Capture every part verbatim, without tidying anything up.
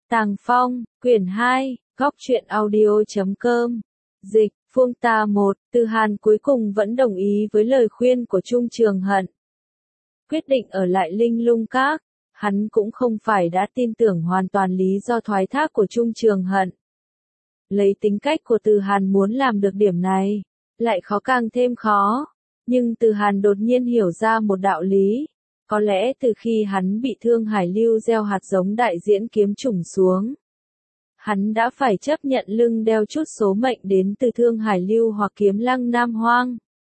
Tàng Phong, quyển hai, góc truyện audio chấm com. Dịch, Phương Ta một, Từ Hàn cuối cùng vẫn đồng ý với lời khuyên của Trung Trường Hận. Quyết định ở lại Linh Lung Các, hắn cũng không phải đã tin tưởng hoàn toàn lý do thoái thác của Trung Trường Hận. Lấy tính cách của Từ Hàn muốn làm được điểm này, lại khó càng thêm khó. Nhưng Từ Hàn đột nhiên hiểu ra một đạo lý. Có lẽ từ khi hắn bị Thương Hải Lưu gieo hạt giống đại diễn kiếm trùng xuống, hắn đã phải chấp nhận lưng đeo chút số mệnh đến từ Thương Hải Lưu hoặc Kiếm Lăng Nam Hoang.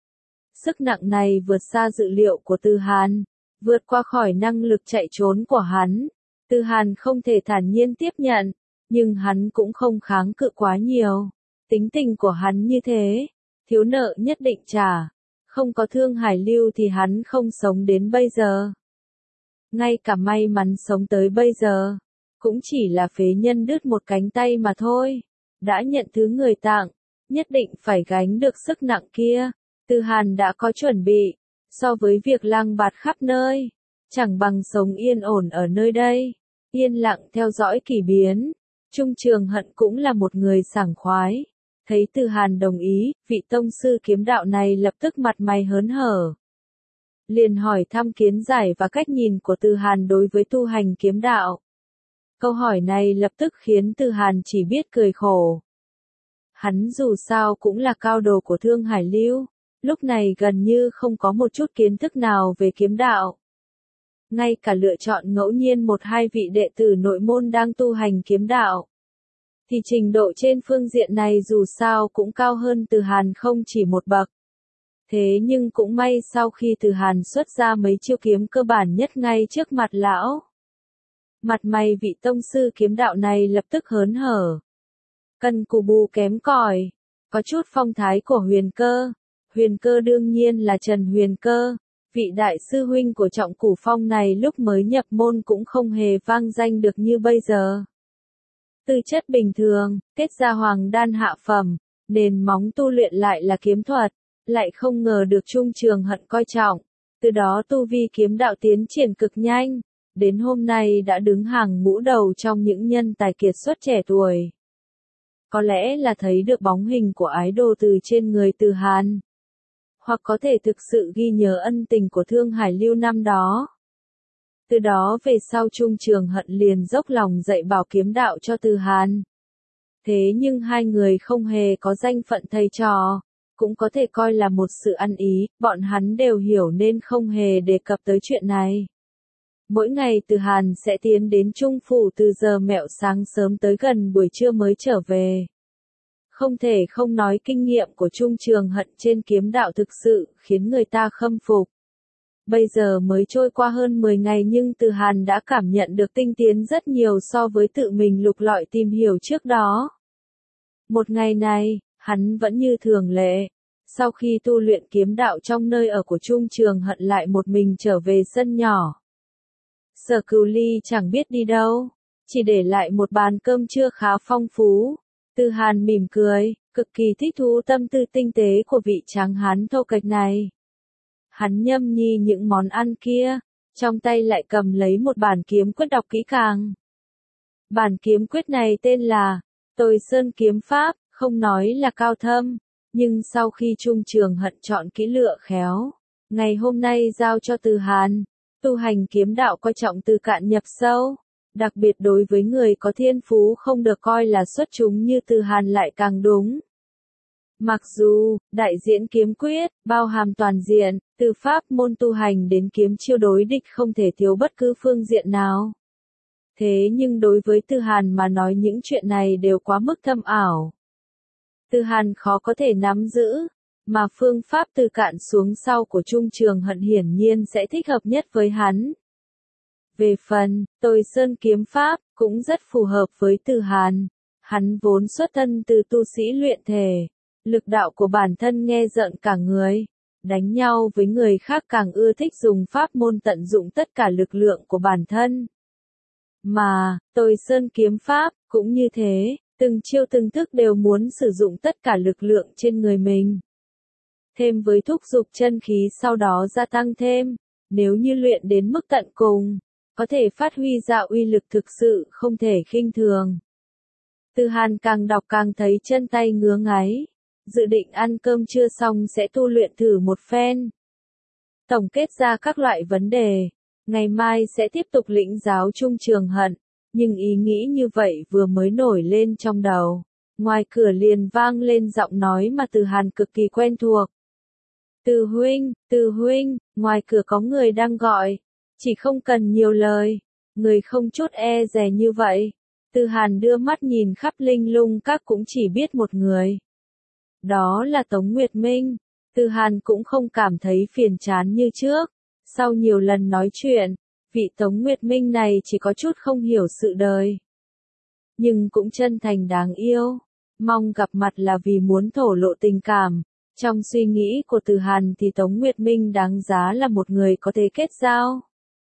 Sức nặng này vượt xa dự liệu của Từ Hàn, vượt qua khỏi năng lực chạy trốn của hắn. Từ Hàn không thể thản nhiên tiếp nhận, nhưng hắn cũng không kháng cự quá nhiều. Tính tình của hắn như thế, thiếu nợ nhất định trả. Không có Thương Hải Lưu thì hắn không sống đến bây giờ. Ngay cả may mắn sống tới bây giờ, cũng chỉ là phế nhân đứt một cánh tay mà thôi. Đã nhận thứ người tặng, nhất định phải gánh được sức nặng kia. Từ Hàn đã có chuẩn bị, so với việc lang bạt khắp nơi, chẳng bằng sống yên ổn ở nơi đây, yên lặng theo dõi kỳ biến. Trung Trường Hận cũng là một người sảng khoái. Thấy Từ Hàn đồng ý, vị tông sư kiếm đạo này lập tức mặt mày hớn hở. Liền hỏi thăm kiến giải và cách nhìn của Từ Hàn đối với tu hành kiếm đạo. Câu hỏi này lập tức khiến Từ Hàn chỉ biết cười khổ. Hắn dù sao cũng là cao đồ của Thương Hải Lưu, lúc này gần như không có một chút kiến thức nào về kiếm đạo. Ngay cả lựa chọn ngẫu nhiên một hai vị đệ tử nội môn đang tu hành kiếm đạo, thì trình độ trên phương diện này dù sao cũng cao hơn Từ Hàn không chỉ một bậc. Thế nhưng cũng may sau khi Từ Hàn xuất ra mấy chiêu kiếm cơ bản nhất ngay trước mặt lão, mặt mày vị tông sư kiếm đạo này lập tức hớn hở. Cần cù bù kém cỏi, có chút phong thái của Huyền Cơ. Huyền Cơ đương nhiên là Trần Huyền Cơ, vị đại sư huynh của Trọng Cửu Phong này lúc mới nhập môn cũng không hề vang danh được như bây giờ. Tư chất bình thường, kết ra hoàng đan hạ phẩm, nền móng tu luyện lại là kiếm thuật, lại không ngờ được Trung Trường Hận coi trọng, từ đó tu vi kiếm đạo tiến triển cực nhanh, đến hôm nay đã đứng hàng ngũ đầu trong những nhân tài kiệt xuất trẻ tuổi. Có lẽ là thấy được bóng hình của ái đồ từ trên người Từ Hàn, hoặc có thể thực sự ghi nhớ ân tình của Thương Hải Lưu năm đó. Từ đó về sau Trung Trường Hận liền dốc lòng dạy bảo kiếm đạo cho Từ Hàn. Thế nhưng hai người không hề có danh phận thầy trò, cũng có thể coi là một sự ăn ý, bọn hắn đều hiểu nên không hề đề cập tới chuyện này. Mỗi ngày Từ Hàn sẽ tiến đến Trung Phủ từ giờ mẹo sáng sớm tới gần buổi trưa mới trở về. Không thể không nói kinh nghiệm của Trung Trường Hận trên kiếm đạo thực sự khiến người ta khâm phục. Bây giờ mới trôi qua hơn mười ngày nhưng Từ Hàn đã cảm nhận được tinh tiến rất nhiều so với tự mình lục lọi tìm hiểu trước đó. Một ngày này, hắn vẫn như thường lệ. Sau khi tu luyện kiếm đạo trong nơi ở của Trung Trường Hận lại một mình trở về sân nhỏ. Sở Cửu Ly chẳng biết đi đâu, chỉ để lại một bàn cơm trưa khá phong phú. Từ Hàn mỉm cười, cực kỳ thích thú tâm tư tinh tế của vị tráng hán thô kệch này. Hắn nhâm nhi những món ăn kia, trong tay lại cầm lấy một bản kiếm quyết đọc kỹ càng. Bản kiếm quyết này tên là Tồi Sơn Kiếm Pháp, không nói là cao thâm, nhưng sau khi Trung Trường Hận chọn kỹ lựa khéo, ngày hôm nay giao cho Từ Hàn, tu hành kiếm đạo coi trọng từ cạn nhập sâu, đặc biệt đối với người có thiên phú không được coi là xuất chúng như Từ Hàn lại càng đúng. Mặc dù, đại diễn kiếm quyết, bao hàm toàn diện, từ pháp môn tu hành đến kiếm chiêu đối địch không thể thiếu bất cứ phương diện nào. Thế nhưng đối với Từ Hàn mà nói những chuyện này đều quá mức thâm ảo. Từ Hàn khó có thể nắm giữ, mà phương pháp từ cạn xuống sau của Trung Trường Hận hiển nhiên sẽ thích hợp nhất với hắn. Về phần, Tồi Sơn Kiếm Pháp, cũng rất phù hợp với Từ Hàn. Hắn vốn xuất thân từ tu sĩ luyện thể. Lực đạo của bản thân nghe rợn cả người, đánh nhau với người khác càng ưa thích dùng pháp môn tận dụng tất cả lực lượng của bản thân. Mà, Tồi Sơn Kiếm Pháp, cũng như thế, từng chiêu từng thức đều muốn sử dụng tất cả lực lượng trên người mình. Thêm với thúc dục chân khí sau đó gia tăng thêm, nếu như luyện đến mức tận cùng, có thể phát huy ra uy lực thực sự không thể khinh thường. Từ Hàn càng đọc càng thấy chân tay ngứa ngáy, dự định ăn cơm trưa xong sẽ tu luyện thử một phen. Tổng kết ra các loại vấn đề, ngày mai sẽ tiếp tục lĩnh giáo Trung Trường Hận, nhưng ý nghĩ như vậy vừa mới nổi lên trong đầu. Ngoài cửa liền vang lên giọng nói mà Từ Hàn cực kỳ quen thuộc. Từ huynh, Từ huynh, ngoài cửa có người đang gọi, chỉ không cần nhiều lời, người không chút e dè như vậy. Từ Hàn đưa mắt nhìn khắp linh lung các cũng chỉ biết một người. Đó là Tống Nguyệt Minh. Từ Hàn cũng không cảm thấy phiền chán như trước. Sau nhiều lần nói chuyện, vị Tống Nguyệt Minh này chỉ có chút không hiểu sự đời. Nhưng cũng chân thành đáng yêu. Mong gặp mặt là vì muốn thổ lộ tình cảm. Trong suy nghĩ của Từ Hàn thì Tống Nguyệt Minh đáng giá là một người có thể kết giao.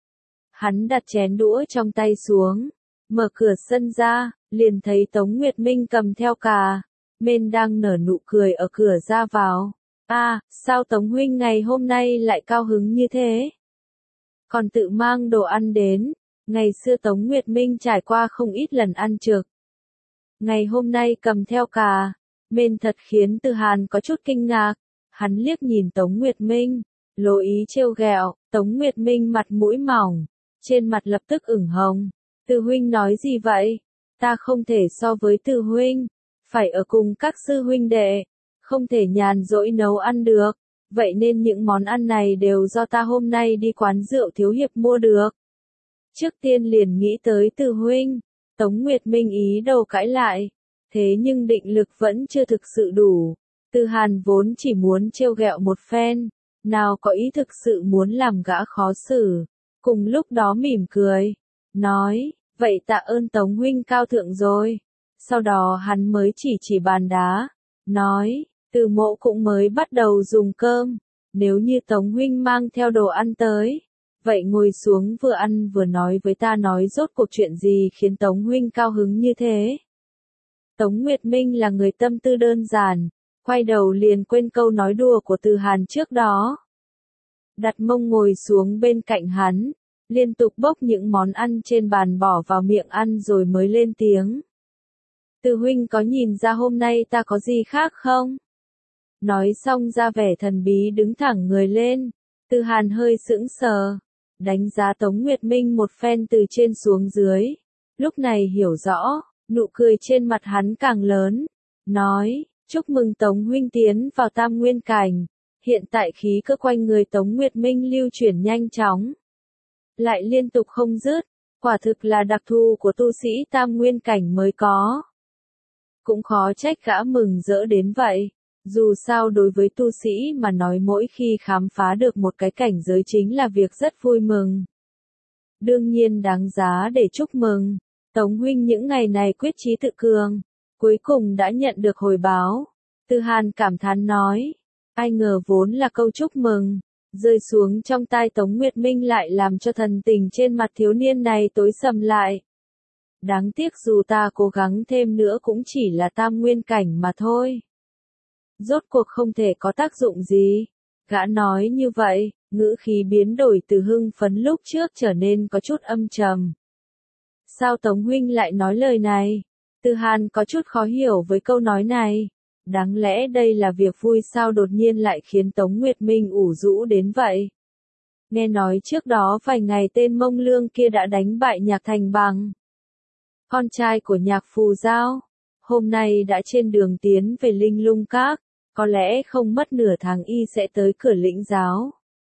Hắn đặt chén đũa trong tay xuống, mở cửa sân ra, liền thấy Tống Nguyệt Minh cầm theo cà mên đang nở nụ cười ở cửa ra vào. À, sao Tống huynh ngày hôm nay lại cao hứng như thế? Còn tự mang đồ ăn đến, ngày xưa Tống Nguyệt Minh trải qua không ít lần ăn trực. Ngày hôm nay cầm theo cà mên thật khiến Từ Hàn có chút kinh ngạc. Hắn liếc nhìn Tống Nguyệt Minh, lố ý trêu ghẹo. Tống Nguyệt Minh mặt mũi mỏng, trên mặt lập tức ửng hồng. Từ huynh nói gì vậy? Ta không thể so với Từ huynh, phải ở cùng các sư huynh đệ, không thể nhàn rỗi nấu ăn được, vậy nên những món ăn này đều do ta hôm nay đi quán rượu thiếu hiệp mua được. Trước tiên liền nghĩ tới Từ huynh. Tống Nguyệt Minh ý đồ cãi lại, thế nhưng định lực vẫn chưa thực sự đủ. Từ Hàn vốn chỉ muốn trêu ghẹo một phen, nào có ý thực sự muốn làm gã khó xử. Cùng lúc đó mỉm cười, nói, vậy tạ ơn Tống huynh cao thượng rồi. Sau đó hắn mới chỉ chỉ bàn đá, nói, Từ mộ cũng mới bắt đầu dùng cơm, nếu như Tống huynh mang theo đồ ăn tới, vậy ngồi xuống vừa ăn vừa nói với ta nói rốt cuộc chuyện gì khiến Tống huynh cao hứng như thế. Tống Nguyệt Minh là người tâm tư đơn giản, quay đầu liền quên câu nói đùa của Từ Hàn trước đó. Đặt mông ngồi xuống bên cạnh hắn, liên tục bốc những món ăn trên bàn bỏ vào miệng ăn rồi mới lên tiếng. Từ huynh có nhìn ra hôm nay ta có gì khác không? Nói xong ra vẻ thần bí đứng thẳng người lên. Từ Hàn hơi sững sờ, đánh giá Tống Nguyệt Minh một phen từ trên xuống dưới. Lúc này hiểu rõ, nụ cười trên mặt hắn càng lớn. Nói, chúc mừng Tống huynh tiến vào tam nguyên cảnh. Hiện tại khí cơ quanh người Tống Nguyệt Minh lưu chuyển nhanh chóng, lại liên tục không dứt, quả thực là đặc thù của tu sĩ tam nguyên cảnh mới có. Cũng khó trách gã mừng rỡ đến vậy, dù sao đối với tu sĩ mà nói mỗi khi khám phá được một cái cảnh giới chính là việc rất vui mừng. Đương nhiên đáng giá để chúc mừng, Tống huynh những ngày này quyết chí tự cường, cuối cùng đã nhận được hồi báo. Từ Hàn cảm thán nói, ai ngờ vốn là câu chúc mừng, rơi xuống trong tai Tống Nguyệt Minh lại làm cho thần tình trên mặt thiếu niên này tối sầm lại. Đáng tiếc dù ta cố gắng thêm nữa cũng chỉ là tam nguyên cảnh mà thôi. Rốt cuộc không thể có tác dụng gì. Gã nói như vậy, ngữ khí biến đổi từ hưng phấn lúc trước trở nên có chút âm trầm. Sao Tống huynh lại nói lời này? Từ Hàn có chút khó hiểu với câu nói này. Đáng lẽ đây là việc vui sao đột nhiên lại khiến Tống Nguyệt Minh ủ rũ đến vậy? Nghe nói trước đó vài ngày tên Mông Lương kia đã đánh bại Nhạc Thành Bằng, con trai của Nhạc Phù Giao, hôm nay đã trên đường tiến về Linh Lung Các, có lẽ không mất nửa tháng y sẽ tới cửa lĩnh giáo.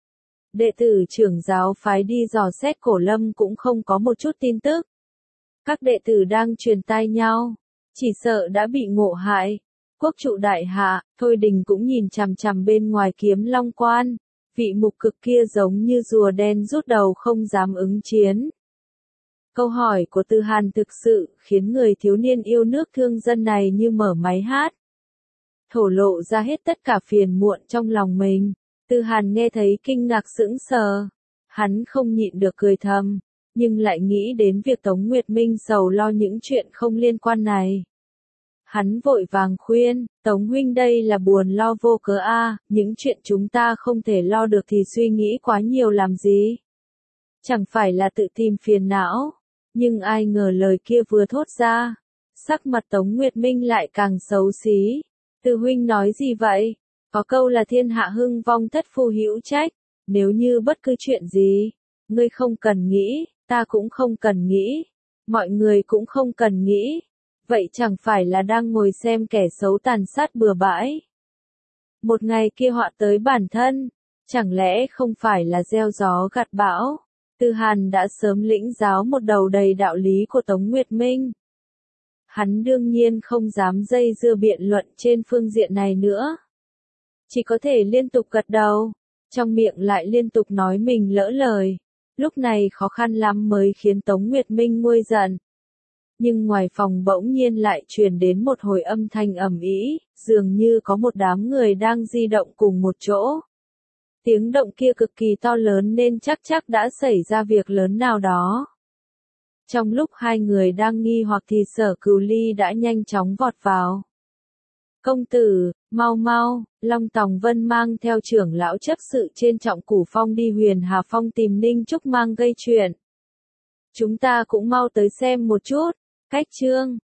Đệ tử trưởng giáo phái đi dò xét Cổ Lâm cũng không có một chút tin tức. Các đệ tử đang truyền tai nhau, chỉ sợ đã bị ngộ hại. Quốc trụ đại hạ, Thôi Đình cũng nhìn chằm chằm bên ngoài Kiếm Long Quan, vị mục cực kia giống như rùa đen rút đầu không dám ứng chiến. Câu hỏi của Từ Hàn thực sự khiến người thiếu niên yêu nước thương dân này như mở máy hát. Thổ lộ ra hết tất cả phiền muộn trong lòng mình. Từ Hàn nghe thấy kinh ngạc sững sờ. Hắn không nhịn được cười thầm, nhưng lại nghĩ đến việc Tống Nguyệt Minh sầu lo những chuyện không liên quan này. Hắn vội vàng khuyên, Tống huynh đây là buồn lo vô cớ a, những chuyện chúng ta không thể lo được thì suy nghĩ quá nhiều làm gì. Chẳng phải là tự tìm phiền não, nhưng ai ngờ lời kia vừa thốt ra, sắc mặt Tống Nguyệt Minh lại càng xấu xí. Từ huynh nói gì vậy? Có câu là thiên hạ hưng vong thất phu hữu trách, nếu như bất cứ chuyện gì, ngươi không cần nghĩ, ta cũng không cần nghĩ, mọi người cũng không cần nghĩ, vậy chẳng phải là đang ngồi xem kẻ xấu tàn sát bừa bãi. Một ngày kia họa tới bản thân, chẳng lẽ không phải là gieo gió gặt bão? Từ Hàn đã sớm lĩnh giáo một đầu đầy đạo lý của Tống Nguyệt Minh. Hắn đương nhiên không dám dây dưa biện luận trên phương diện này nữa. Chỉ có thể liên tục gật đầu, trong miệng lại liên tục nói mình lỡ lời. Lúc này khó khăn lắm mới khiến Tống Nguyệt Minh nguôi giận. Nhưng ngoài phòng bỗng nhiên lại truyền đến một hồi âm thanh ầm ĩ, dường như có một đám người đang di động cùng một chỗ. Tiếng động kia cực kỳ to lớn nên chắc chắc đã xảy ra việc lớn nào đó. Trong lúc hai người đang nghi hoặc thì Sở Cửu Ly đã nhanh chóng vọt vào. Công tử, mau mau, Long Tòng Vân mang theo trưởng lão chấp sự trên Trọng Cửu Phong đi Huyền Hà Phong tìm Ninh Trúc Mang gây chuyện. Chúng ta cũng mau tới xem một chút. Cách chương